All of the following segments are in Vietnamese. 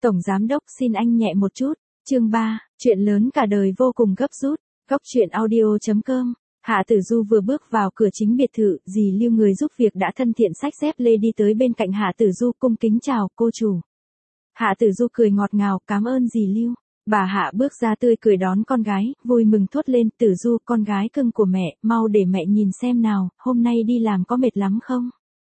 Tổng giám đốc xin anh nhẹ một chút. Chương 3, chuyện lớn cả đời vô cùng gấp rút. Góc truyện audio.com. Hạ Tử Du vừa bước vào cửa chính biệt thự, dì Lưu người giúp việc đã thân thiện xách dép lê đi tới bên cạnh Hạ Tử Du cung kính chào cô chủ. Hạ Tử Du cười ngọt ngào, cảm ơn dì Lưu. Bà Hạ bước ra tươi cười đón con gái, vui mừng thốt lên, Tử Du, con gái cưng của mẹ, mau để mẹ nhìn xem nào, hôm nay đi làm có mệt lắm không?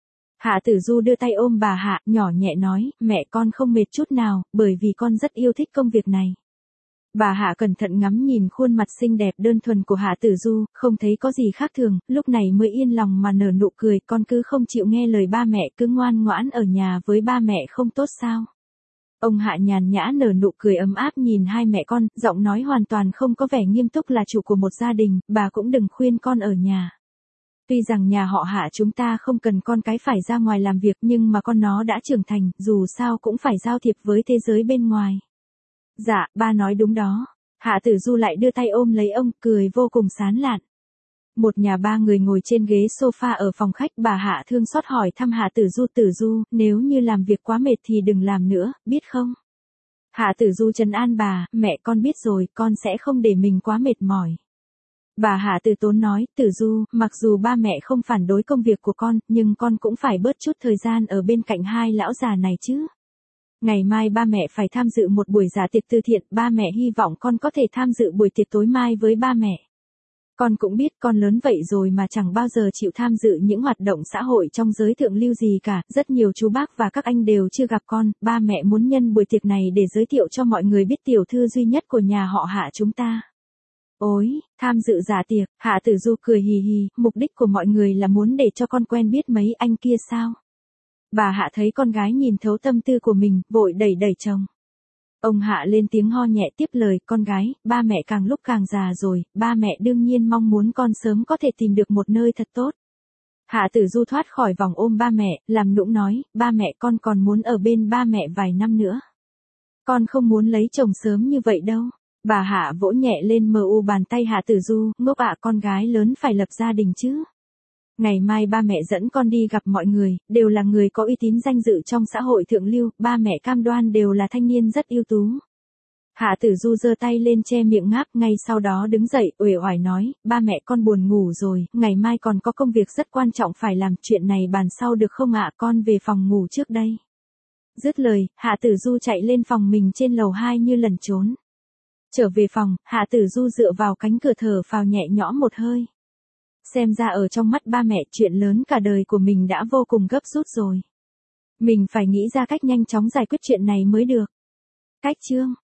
Hạ Tử Du đưa tay ôm bà Hạ, nhỏ nhẹ nói, mẹ con không mệt chút nào, bởi vì con rất yêu thích công việc này. Bà Hạ cẩn thận ngắm nhìn khuôn mặt xinh đẹp đơn thuần của Hạ Tử Du, không thấy có gì khác thường, lúc này mới yên lòng mà nở nụ cười, con cứ không chịu nghe lời ba mẹ, cứ ngoan ngoãn ở nhà với ba mẹ không tốt sao? Ông Hạ nhàn nhã nở nụ cười ấm áp nhìn hai mẹ con, giọng nói hoàn toàn không có vẻ nghiêm túc, là chủ của một gia đình, bà cũng đừng khuyên con ở nhà. Tuy rằng nhà họ Hạ chúng ta không cần con cái phải ra ngoài làm việc, nhưng mà con nó đã trưởng thành, dù sao cũng phải giao thiệp với thế giới bên ngoài. Dạ, ba nói đúng đó. Hạ Tử Du lại đưa tay ôm lấy ông, cười vô cùng sán lạn. Một nhà ba người ngồi trên ghế sofa ở phòng khách, bà Hạ thương xót hỏi thăm Hạ Tử Du, nếu như làm việc quá mệt thì đừng làm nữa, biết không? Hạ Tử Du trấn an bà, mẹ con biết rồi, con sẽ không để mình quá mệt mỏi. Bà Hạ từ tốn nói, Tử Du, mặc dù ba mẹ không phản đối công việc của con, nhưng con cũng phải bớt chút thời gian ở bên cạnh hai lão già này chứ. Ngày mai ba mẹ phải tham dự một buổi dạ tiệc từ thiện, ba mẹ hy vọng con có thể tham dự buổi tiệc tối mai với ba mẹ. Con cũng biết con lớn vậy rồi mà chẳng bao giờ chịu tham dự những hoạt động xã hội trong giới thượng lưu gì cả, rất nhiều chú bác và các anh đều chưa gặp con, ba mẹ muốn nhân buổi tiệc này để giới thiệu cho mọi người biết tiểu thư duy nhất của nhà họ Hạ chúng ta. Ôi, tham dự dạ tiệc, Hạ Tử Du cười hì hì, mục đích của mọi người là muốn để cho con quen biết mấy anh kia sao? Bà Hạ thấy con gái nhìn thấu tâm tư của mình, vội đẩy chồng. Ông Hạ lên tiếng ho nhẹ tiếp lời, con gái, ba mẹ càng lúc càng già rồi, ba mẹ đương nhiên mong muốn con sớm có thể tìm được một nơi thật tốt. Hạ Tử Du thoát khỏi vòng ôm ba mẹ, làm nũng nói, ba mẹ con còn muốn ở bên ba mẹ vài năm nữa. Con không muốn lấy chồng sớm như vậy đâu. Bà Hạ vỗ nhẹ lên bàn tay Hạ Tử Du, ngốc ạ, con gái lớn phải lập gia đình chứ. Ngày mai ba mẹ dẫn con đi gặp mọi người, đều là người có uy tín danh dự trong xã hội thượng lưu, ba mẹ cam đoan đều là thanh niên rất ưu tú. Hạ Tử Du giơ tay lên che miệng ngáp, ngay sau đó đứng dậy, uể oải nói, ba mẹ con buồn ngủ rồi, ngày mai còn có công việc rất quan trọng phải làm, chuyện này bàn sau được không ạ, con về phòng ngủ trước đây. Dứt lời, Hạ Tử Du chạy lên phòng mình trên lầu 2 như lẩn trốn. Trở về phòng, Hạ Tử Du dựa vào cánh cửa thở phào nhẹ nhõm một hơi. Xem ra ở trong mắt ba mẹ, chuyện lớn cả đời của mình đã vô cùng gấp rút rồi. Mình phải nghĩ ra cách nhanh chóng giải quyết chuyện này mới được. Cách chương